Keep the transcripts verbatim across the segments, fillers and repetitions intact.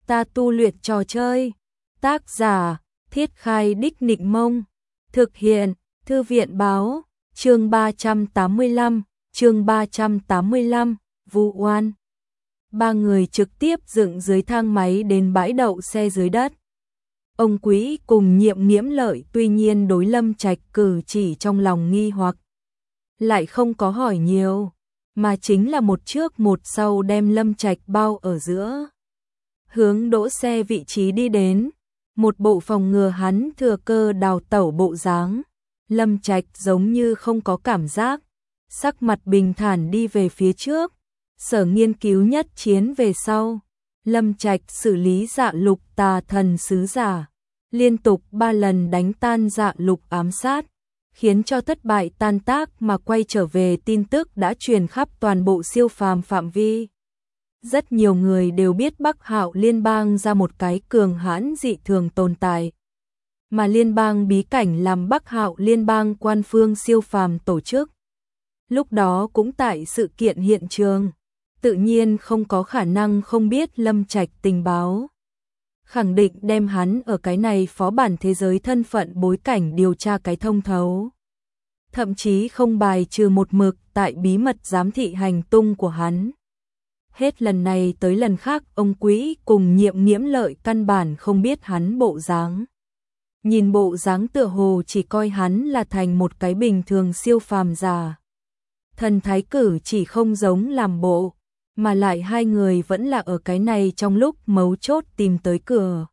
ta tu luyện trò chơi. Tác giả, Thiết Khai Đích Nịnh Mông. Thực hiện, Thư viện Báo. Chương ba trăm tám mươi lăm, chương ba trăm tám mươi lăm, Vu Oan. Ba người trực tiếp dựng dưới thang máy đến bãi đậu xe dưới đất. Ông Quý cùng Nhiệm Nghiễm Lợi tuy nhiên đối Lâm Trạch cử chỉ trong lòng nghi hoặc, lại không có hỏi nhiều, mà chính là một trước một sau đem Lâm Trạch bao ở giữa. Hướng đỗ xe vị trí đi đến, một bộ phòng ngừa hắn thừa cơ đào tẩu bộ dáng. Lâm Trạch giống như không có cảm giác, sắc mặt bình thản đi về phía trước. Sở Nghiên cứu nhất chiến về sau, Lâm Trạch xử lý Dạ Lục tà thần sứ giả, liên tục ba lần đánh tan Dạ Lục ám sát, khiến cho thất bại tan tác mà quay trở về tin tức đã truyền khắp toàn bộ siêu phàm phạm vi. Rất nhiều người đều biết Bắc Hạo Liên bang ra một cái cường hãn dị thường tồn tại, mà liên bang bí cảnh làm Bắc Hạo Liên bang quan phương siêu phàm tổ chức. Lúc đó cũng tại sự kiện hiện trường, tự nhiên không có khả năng không biết Lâm Trạch tình báo. Khẳng định đem hắn ở cái này phó bản thế giới thân phận bối cảnh điều tra cái thông thấu. Thậm chí không bài trừ một mực tại bí mật giám thị hành tung của hắn. Hết lần này tới lần khác ông Quý cùng Nhiệm Nghiễm Lợi căn bản không biết hắn bộ dáng. Nhìn bộ dáng tựa hồ chỉ coi hắn là thành một cái bình thường siêu phàm giả. Thần thái cử chỉ không giống làm bộ, mà lại hai người vẫn là ở cái này trong lúc mấu chốt tìm tới cửa.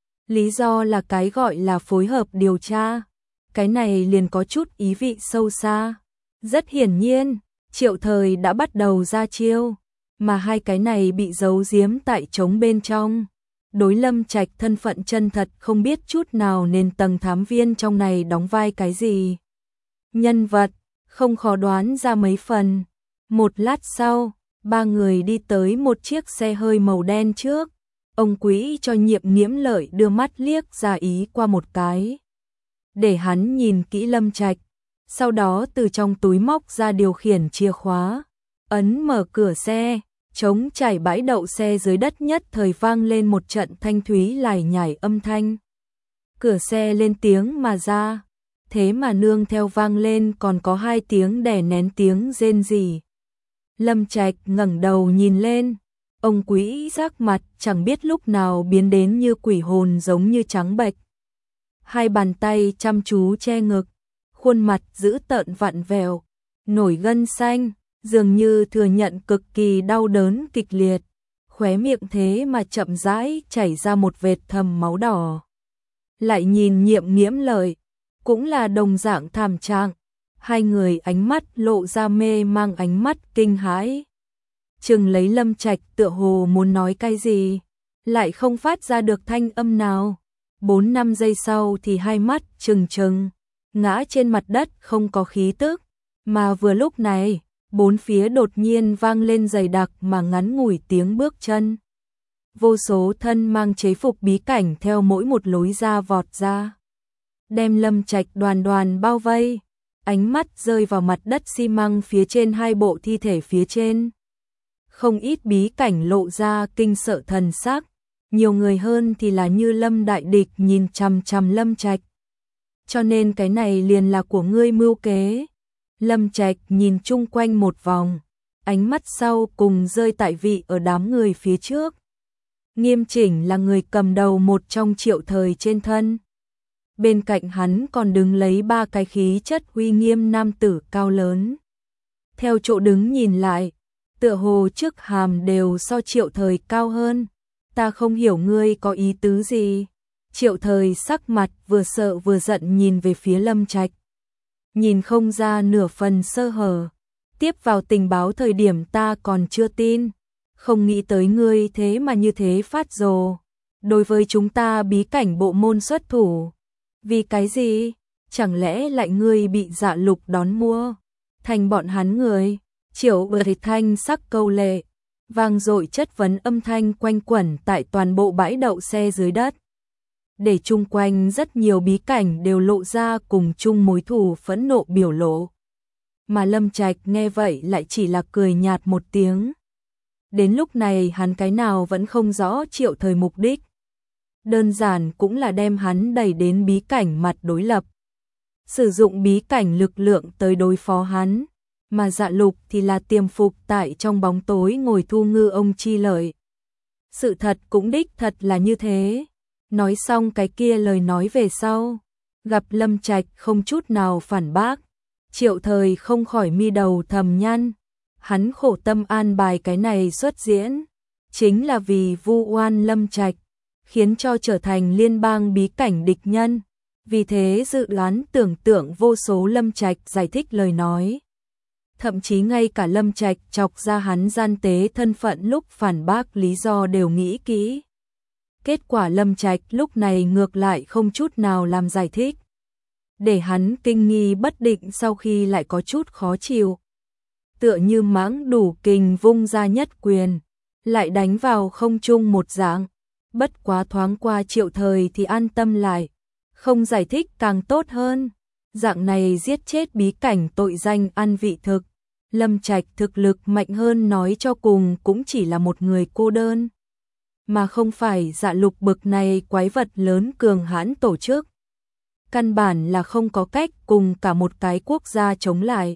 Lý do là cái gọi là phối hợp điều tra. Cái này liền có chút ý vị sâu xa. Rất hiển nhiên, Triệu Thời đã bắt đầu ra chiêu, mà hai cái này bị giấu giếm tại trống bên trong. Đối Lâm Trạch thân phận chân thật không biết chút nào nên tầng thám viên trong này đóng vai cái gì. Nhân vật, không khó đoán ra mấy phần. Một lát sau, ba người đi tới một chiếc xe hơi màu đen trước. Ông Quý cho Nhiệm Nghiễm Lợi đưa mắt liếc ra ý qua một cái, để hắn nhìn kỹ Lâm Trạch. Sau đó từ trong túi móc ra điều khiển chìa khóa, ấn mở cửa xe. Trống trải bãi đậu xe dưới đất nhất thời vang lên một trận thanh thúy lải nhải âm thanh. Cửa xe lên tiếng mà ra, thế mà nương theo vang lên còn có hai tiếng đè nén tiếng rên rỉ. Lâm Trạch ngẩng đầu nhìn lên, ông Quý giác mặt chẳng biết lúc nào biến đến như quỷ hồn giống như trắng bệch. Hai bàn tay chăm chú che ngực, khuôn mặt dữ tợn vặn vẹo, nổi gân xanh, dường như thừa nhận cực kỳ đau đớn kịch liệt, khóe miệng thế mà chậm rãi chảy ra một vệt thầm máu đỏ. Lại nhìn Nhiệm Nghiễm Lợi, cũng là đồng dạng thảm trạng, hai người ánh mắt lộ ra mê mang ánh mắt kinh hãi. Chừng lấy Lâm Trạch tựa hồ muốn nói cái gì, lại không phát ra được thanh âm nào. Bốn năm giây sau thì hai mắt trừng trừng, ngã trên mặt đất không có khí tức, mà vừa lúc này, bốn phía đột nhiên vang lên dày đặc mà ngắn ngủi tiếng bước chân. Vô số thân mang chế phục bí cảnh theo mỗi một lối ra vọt ra, đem Lâm Trạch đoàn đoàn bao vây. Ánh mắt rơi vào mặt đất xi măng phía trên hai bộ thi thể phía trên. Không ít bí cảnh lộ ra kinh sợ thần sắc, nhiều người hơn thì là như lâm đại địch nhìn chằm chằm Lâm Trạch. Cho nên cái này liền là của ngươi mưu kế. Lâm Trạch nhìn chung quanh một vòng, ánh mắt sau cùng rơi tại vị ở đám người phía trước. Nghiêm Chỉnh là người cầm đầu một trong Triệu Thời trên thân. Bên cạnh hắn còn đứng lấy ba cái khí chất uy nghiêm nam tử cao lớn. Theo chỗ đứng nhìn lại, tựa hồ trước hàm đều so Triệu Thời cao hơn. Ta không hiểu ngươi có ý tứ gì. Triệu Thời sắc mặt vừa sợ vừa giận nhìn về phía Lâm Trạch. Nhìn không ra nửa phần sơ hở. Tiếp vào tình báo thời điểm ta còn chưa tin. Không nghĩ tới ngươi thế mà như thế phát rồ. Đối với chúng ta bí cảnh bộ môn xuất thủ. Vì cái gì? Chẳng lẽ lại ngươi bị Dạ Lục đón mua? Thành bọn hắn người. Triệu bờ thanh sắc câu lệ. Vang dội chất vấn âm thanh quanh quẩn tại toàn bộ bãi đậu xe dưới đất. Để chung quanh rất nhiều bí cảnh đều lộ ra cùng chung mối thù phẫn nộ biểu lộ. Mà Lâm Trạch nghe vậy lại chỉ là cười nhạt một tiếng. Đến lúc này hắn cái nào vẫn không rõ Triệu Thời mục đích. Đơn giản cũng là đem hắn đẩy đến bí cảnh mặt đối lập. Sử dụng bí cảnh lực lượng tới đối phó hắn, mà Dạ Lục thì là tiềm phục tại trong bóng tối ngồi thu ngư ông chi lợi. Sự thật cũng đích thật là như thế. Nói xong cái kia lời nói về sau, gặp Lâm Trạch không chút nào phản bác, Triệu Thời không khỏi mi đầu thầm nhăn. Hắn khổ tâm an bài cái này xuất diễn, chính là vì vu oan Lâm Trạch, khiến cho trở thành liên bang bí cảnh địch nhân. Vì thế dự đoán tưởng tượng vô số Lâm Trạch giải thích lời nói. Thậm chí ngay cả Lâm Trạch chọc ra hắn gian tế thân phận lúc phản bác lý do đều nghĩ kỹ. Kết quả Lâm Trạch lúc này ngược lại không chút nào làm giải thích, để hắn kinh nghi bất định, sau khi lại có chút khó chịu. Tựa như mãng đủ kình vung ra nhất quyền, lại đánh vào không trung một dạng. Bất quá thoáng qua Triệu Thời thì an tâm lại, không giải thích càng tốt hơn. Dạng này giết chết bí cảnh tội danh ăn vị thực. Lâm Trạch thực lực mạnh hơn nói cho cùng cũng chỉ là một người cô đơn, mà không phải Dạ Lục bực này quái vật lớn cường hãn tổ chức. Căn bản là không có cách cùng cả một cái quốc gia chống lại.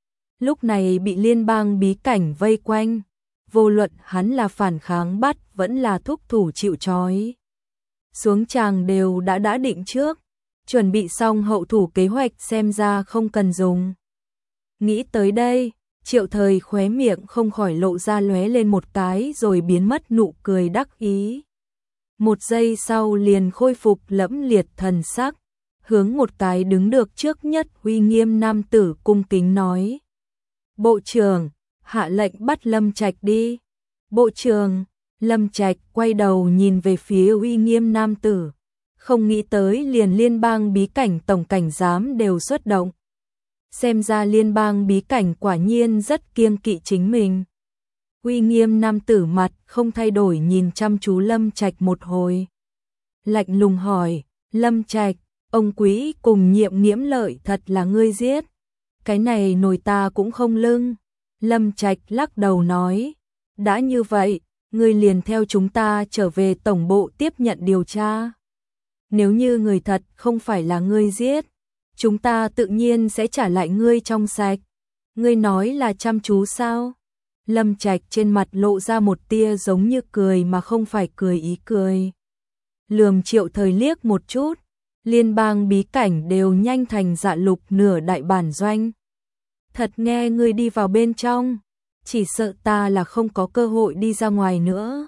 Lúc này bị liên bang bí cảnh vây quanh, vô luận hắn là phản kháng bắt vẫn là thúc thủ chịu trói. Xuống tràng đều đã đã định trước, chuẩn bị xong hậu thủ kế hoạch xem ra không cần dùng. Nghĩ tới đây, Triệu Thời khóe miệng không khỏi lộ ra lóe lên một cái rồi biến mất nụ cười đắc ý. Một giây sau liền khôi phục lẫm liệt thần sắc, hướng một cái đứng được trước nhất uy nghiêm nam tử cung kính nói: Bộ trưởng, hạ lệnh bắt Lâm Trạch đi. Bộ trưởng, Lâm Trạch quay đầu nhìn về phía uy nghiêm nam tử, không nghĩ tới liền liên bang bí cảnh tổng cảnh giám đều xuất động. Xem ra liên bang bí cảnh quả nhiên rất kiêng kỵ chính mình. Uy nghiêm nam tử mặt không thay đổi nhìn chăm chú Lâm Trạch một hồi. Lạnh lùng hỏi: Lâm Trạch, ông quý cùng Nhiệm Nghiễm Lợi thật là ngươi giết? Cái này nổi ta cũng không lưng. Lâm Trạch lắc đầu nói: đã như vậy, ngươi liền theo chúng ta trở về tổng bộ tiếp nhận điều tra. Nếu như người thật không phải là ngươi giết, chúng ta tự nhiên sẽ trả lại ngươi trong sạch. Ngươi nói là chăm chú sao? Lâm Trạch trên mặt lộ ra một tia giống như cười mà không phải cười ý cười. Lườm Triệu Thời liếc một chút, liên bang bí cảnh đều nhanh thành Dạ Lục nửa đại bản doanh. Thật nghe ngươi đi vào bên trong, chỉ sợ ta là không có cơ hội đi ra ngoài nữa.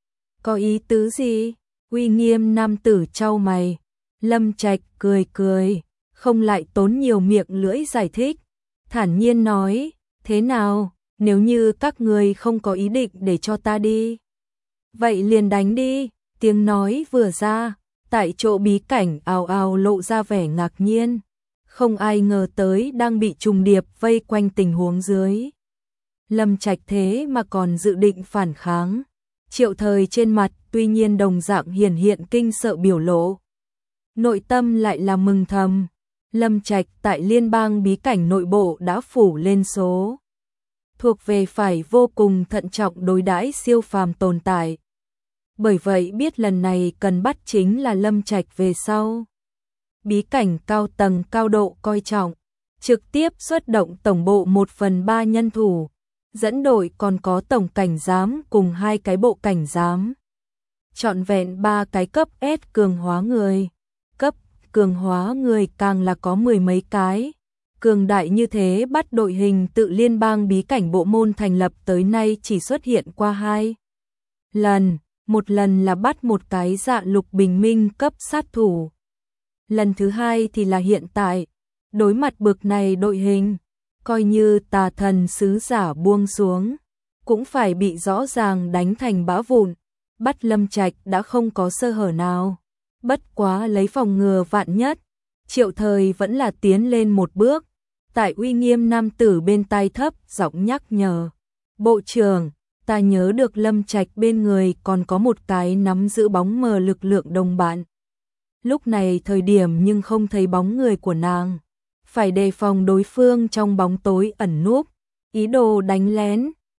Có ý tứ gì? Uy nghiêm nam tử chau mày. Lâm Trạch cười cười, không lại tốn nhiều miệng lưỡi giải thích, thản nhiên nói: thế nào, nếu như các ngươi không có ý định để cho ta đi, vậy liền đánh đi. Tiếng nói vừa ra, tại chỗ bí cảnh ào ào lộ ra vẻ ngạc nhiên. Không ai ngờ tới đang bị trùng điệp vây quanh tình huống dưới, Lâm Trạch thế mà còn dự định phản kháng. Triệu Thời trên mặt tuy nhiên đồng dạng hiển hiện kinh sợ biểu lộ, nội tâm lại là mừng thầm. Lâm Trạch tại liên bang bí cảnh nội bộ đã phủ lên số, thuộc về phải vô cùng thận trọng đối đãi siêu phàm tồn tại. Bởi vậy biết lần này cần bắt chính là Lâm Trạch về sau. Bí cảnh cao tầng cao độ coi trọng, trực tiếp xuất động tổng bộ một phần ba nhân thủ, dẫn đội còn có tổng cảnh giám cùng hai cái bộ cảnh giám. Trọn vẹn ba cái cấp S cường hóa người, cấp cường hóa người càng là có mười mấy cái. Cường đại như thế bắt đội hình tự liên bang bí cảnh bộ môn thành lập tới nay chỉ xuất hiện qua hai lần, một lần là bắt một cái Dạ Lục bình minh cấp sát thủ. Lần thứ hai thì là hiện tại, đối mặt bực này đội hình, coi như tà thần sứ giả buông xuống, cũng phải bị rõ ràng đánh thành bã vụn. Bắt Lâm Trạch đã không có sơ hở nào. Bất quá lấy phòng ngừa vạn nhất, Triệu Thời vẫn là tiến lên một bước, tại uy nghiêm nam tử bên tai thấp giọng nhắc nhở: bộ trưởng, ta nhớ được Lâm Trạch bên người còn có một cái nắm giữ bóng mờ lực lượng đồng bạn. Lúc này thời điểm nhưng không thấy bóng người của nàng, phải đề phòng đối phương trong bóng tối ẩn núp, ý đồ đánh lén.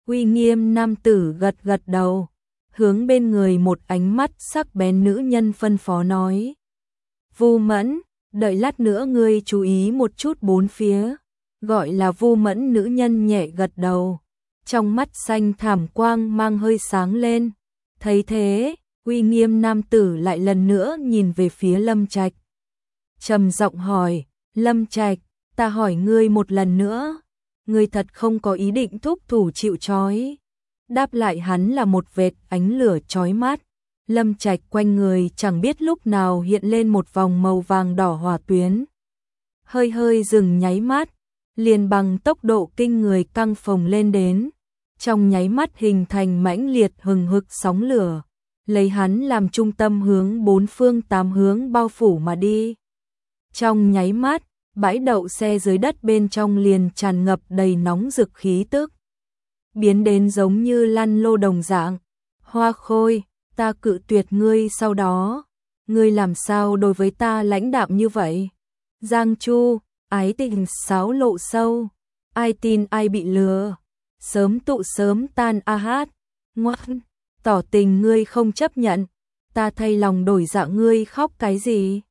Uy nghiêm nam tử gật gật đầu, hướng bên người một ánh mắt sắc bén nữ nhân phân phó nói. Vu Mẫn, đợi lát nữa ngươi chú ý một chút bốn phía. Gọi là Vu Mẫn nữ nhân nhẹ gật đầu, trong mắt xanh thảm quang mang hơi sáng lên. Thấy thế, uy nghiêm nam tử lại lần nữa nhìn về phía Lâm Trạch. Trầm giọng hỏi, Lâm Trạch, ta hỏi ngươi một lần nữa, ngươi thật không có ý định thúc thủ chịu trói? Đáp lại hắn là một vệt ánh lửa chói mắt. Lâm Trạch quanh người chẳng biết lúc nào hiện lên một vòng màu vàng đỏ hỏa tuyến. Hơi hơi dừng nháy mắt, liền bằng tốc độ kinh người căng phồng lên đến. Trong nháy mắt hình thành mãnh liệt hừng hực sóng lửa, lấy hắn làm trung tâm hướng bốn phương tám hướng bao phủ mà đi. Trong nháy mắt, bãi đậu xe dưới đất bên trong liền tràn ngập đầy nóng rực khí tức, biến đến giống như lăn lô đồng dạng. Hoa Khôi, ta cự tuyệt ngươi, sau đó ngươi làm sao đối với ta lãnh đạm như vậy? Giang Chu, ái tình sáo lộ sâu, ai tin ai bị lừa, sớm tụ sớm tan a hát. Ngoan, tỏ tình ngươi không chấp nhận, ta thay lòng đổi dạ, ngươi khóc cái gì?